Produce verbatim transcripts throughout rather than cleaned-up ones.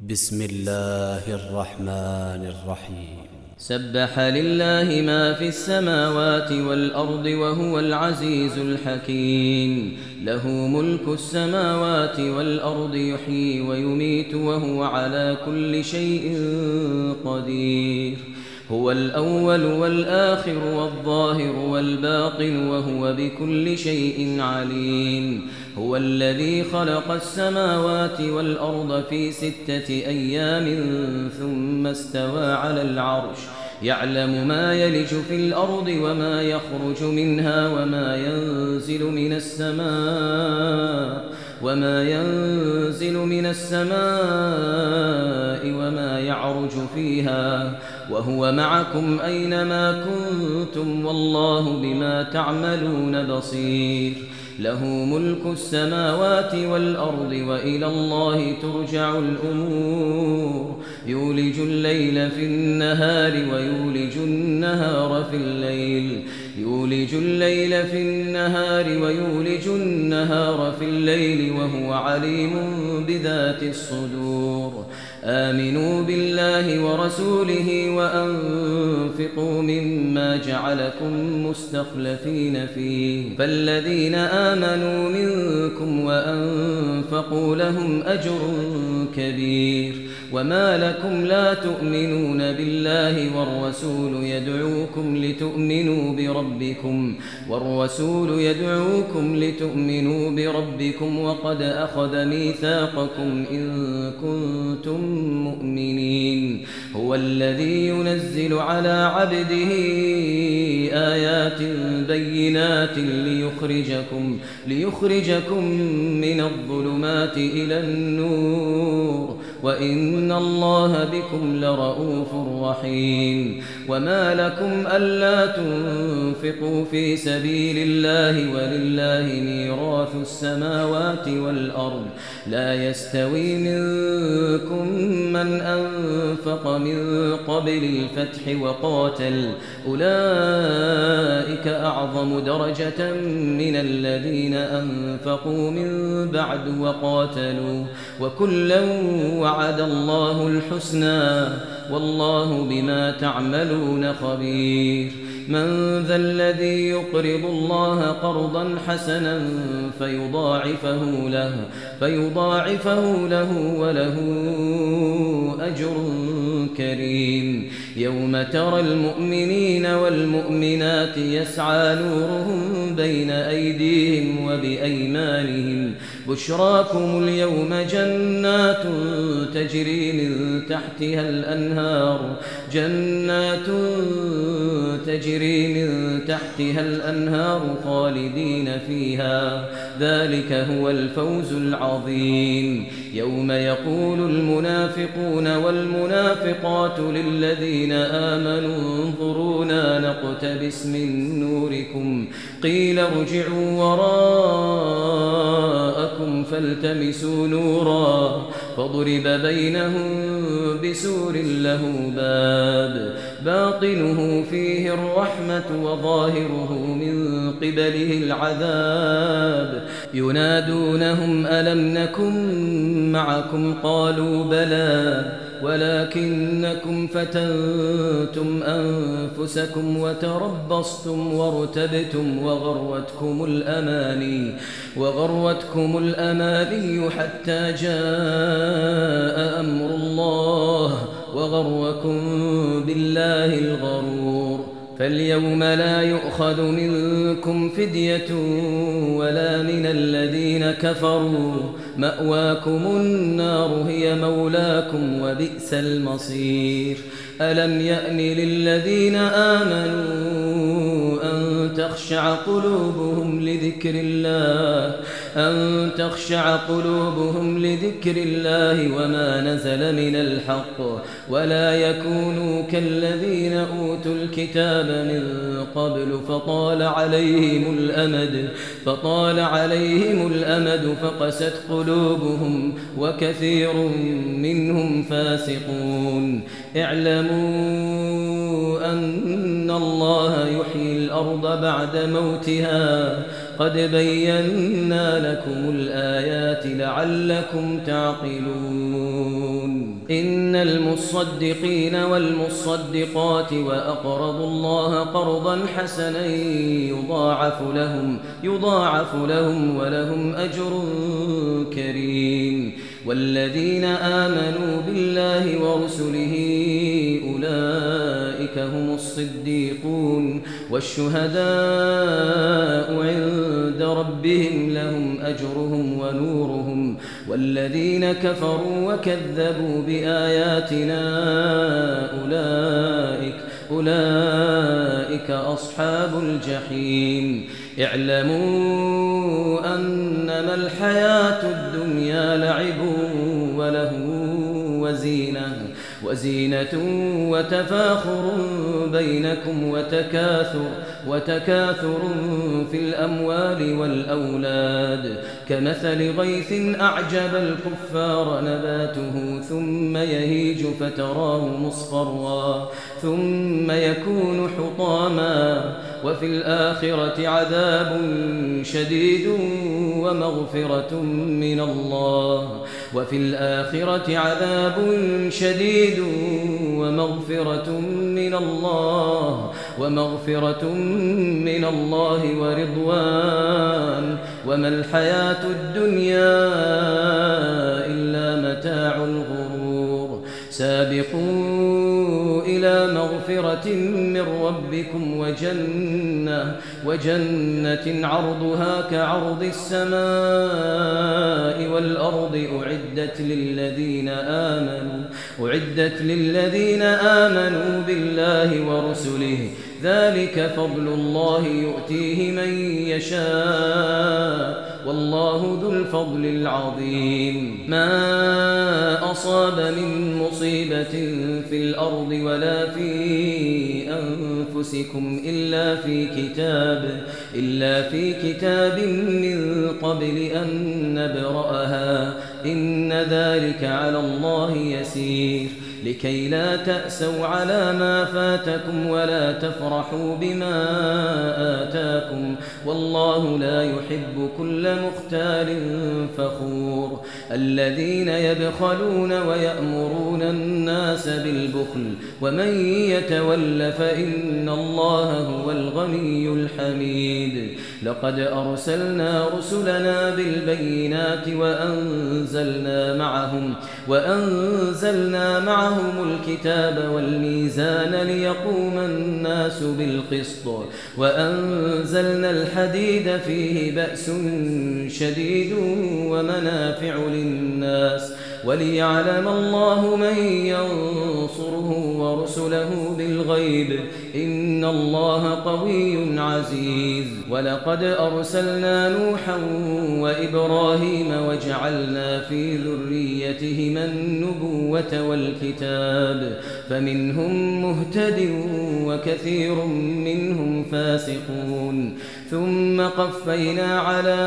بسم الله الرحمن الرحيم. سبح لله ما في السماوات والأرض وهو العزيز الحكيم. له ملك السماوات والأرض يحيي ويميت وهو على كل شيء قدير. هو الأول والآخر والظاهر والباطن وهو بكل شيء عليم. هو الذي خلق السماوات والأرض في ستة أيام ثم استوى على العرش يعلم ما يلج في الأرض وما يخرج منها وما ينزل من السماء وما ينزل من السماء وما يعرج فيها وهو معكم أينما كنتم والله بما تعملون بصير. له ملك السماوات والأرض وإلى الله ترجع الأمور. يولج الليل في النهار ويولج النهار في الليل يولج الليل في النهار ويولج النهار في الليل وهو عليم بذات الصدور. آمنوا بالله ورسوله وأنفقوا مما جعلكم مستخلفين فيه فالذين آمنوا منكم وأنفقوا لهم أجر كبير. وما لكم لا تؤمنون بالله والرسول يدعوكم لتؤمنوا بربكم والرسول يدعوكم لتؤمنوا بربكم وقد أخذ ميثاقكم إن كنتم مؤمنين. هو الذي ينزل على عبده آيات بينات ليخرجكم ليخرجكم من الظلمات إلى النور وإن الله بكم لرؤوف رحيم. وما لكم ألا تنفقوا في سبيل الله ولله ميراث السماوات والأرض لا يستوي منكم من أنفق من قبل الفتح وقاتل أولئك أعظم درجة من الذين أنفقوا من بعد وقاتلوا وكلا وعد الله الحسنى والله بما تعملون خبير. من ذا الذي يقرض الله قرضا حسنا فيضاعفه له فيضاعفه له وله أجر كريم. يوم ترى المؤمنين والمؤمنات يسعى نورهم بين أيديهم وبأيمانهم بشراكم اليوم جنات تجري من تحتها الأنهار جنات تجري من تحتها الأنهار خالدين فيها ذلك هو الفوز العظيم. يوم يقول المنافقون والمنافقات للذين آمنوا انظرونا نقتبس من نوركم قيل ارجعوا وراءكم فالتمسوا نورا فضرب بينهم بسور له باب باطنه فيه الرحمة وظاهره من قبله العذاب ينادونهم ألم نكن معكم قالوا بلى ولكنكم فتنتم أنفسكم وتربصتم وارتبتم وغرتكم الأماني وغرتكم الأماني حتى جاء أمر الله وغركم بالله الغرور. فاليوم لا يؤخذ منكم فدية ولا من الذين كفروا مأواكم النار هي مولاكم وبئس المصير. ألم يأن للذين آمنوا أن تخشع قلوبهم لذكر الله أن تخشع قلوبهم لذكر الله وما نزل من الحق ولا يكونوا كالذين أوتوا الكتاب من قبل فطال عليهم الأمد فطال عليهم الأمد فقست قلوبهم وكثير منهم فاسقون. اعلموا أن الله يحيي الأرض بعد موتها قد بينا لكم الآيات لعلكم تعقلون. إن المصدقين والمصدقات وأقرضوا الله قرضا حسنا يضاعف لهم يضاعف لهم ولهم أجر كريم والذين آمنوا بالله ورسله أولئك هم الصديقون والشهداء عند ربهم لهم أجرهم ونورهم والذين كفروا وكذبوا بآياتنا أولئك أولئك أصحاب الجحيم اعلموا أنما الحياة الدنيا لعب وله وزينة وزينة وتفاخر بينكم وتكاثر وتكاثر في الأموال والأولاد كمثل غيث أعجب الكفار نباته ثم يهيج فتراه مصفرا ثم يكون حطاما وفي الآخرة عذاب شديد ومغفرة من الله وفي الآخرة عذاب شديد ومغفرة من الله ومغفرة من الله ورضوان وما الحياة الدنيا إلا متاع الغرور سابقوا إلى مغفرة من ربكم وجنة وجنة عرضها كعرض السماء والأرض أعدت للذين آمنوا أعدت للذين آمنوا بالله ورسله ذلك فضل الله يؤتيه من يشاء والله ذو الفضل العظيم ما أصاب من مصيبة في الأرض ولا في أنفسكم إلا في كتاب إلا في كتاب من قبل أن نبرأها إن ذلك على الله يسير لكي لا تأسوا على ما فاتكم ولا تفرحوا بما آتاكم والله لا يحب كل مختال فخور الذين يبخلون ويأمرون الناس بالبخل ومن يتول فإن الله هو الغني الحميد لقد أرسلنا رسلنا بالبينات وأنزلنا معهم وأنزلنا معهم الكتاب والميزان ليقوم الناس بالقسط وأنزلنا الحديد فيه بأس شديد ومنافع للناس وليعلم الله من ينصره ورسله بالغيب إن الله قوي عزيز ولقد أرسلنا نوحا وإبراهيم وجعلنا في ذريتهما النبوة والكتاب فمنهم مهتد وكثير منهم فاسقون ثم قفينا على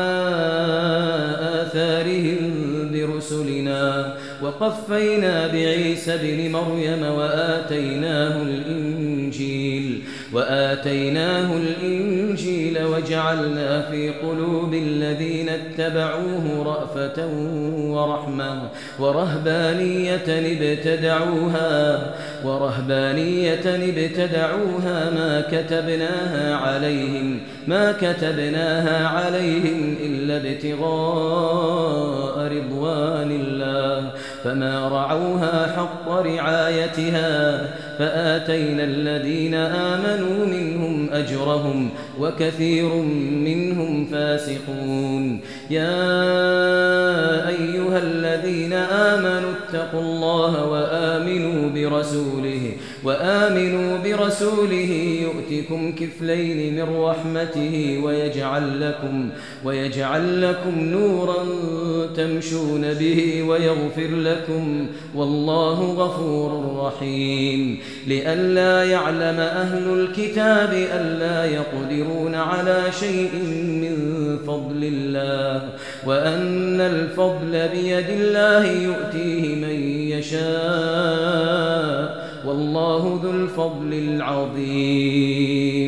آثارهم برسلنا وقفينا بعيسى ابن مريم وآتيناه الإنجيل وآتيناه الإنجيل وجعلنا في قلوب الذين اتبعوه رأفة ورحمة ورهبانية ابتدعوها ورهبانية ابتدعوها ما كتبناها عليهم ما كتبناها عليهم إلا ابتغاء رضوان الله فما رعوها حق رعايتها فآتينا الذين آمنوا منهم أجرهم وكثير منهم فاسقون يا أيها الذين آمنوا اتقوا الله وآمنوا برسوله وآمنوا برسوله يؤتكم كفلين من رحمته ويجعل لكم ويجعل لكم نورا تمشون به ويغفر لكم والله غفور رحيم لئلا يعلم أهل الكتاب ألا يقدرون على شيء من فضل الله وأن الفضل بيد الله يؤتيه من يشاء والله ذو الفضل العظيم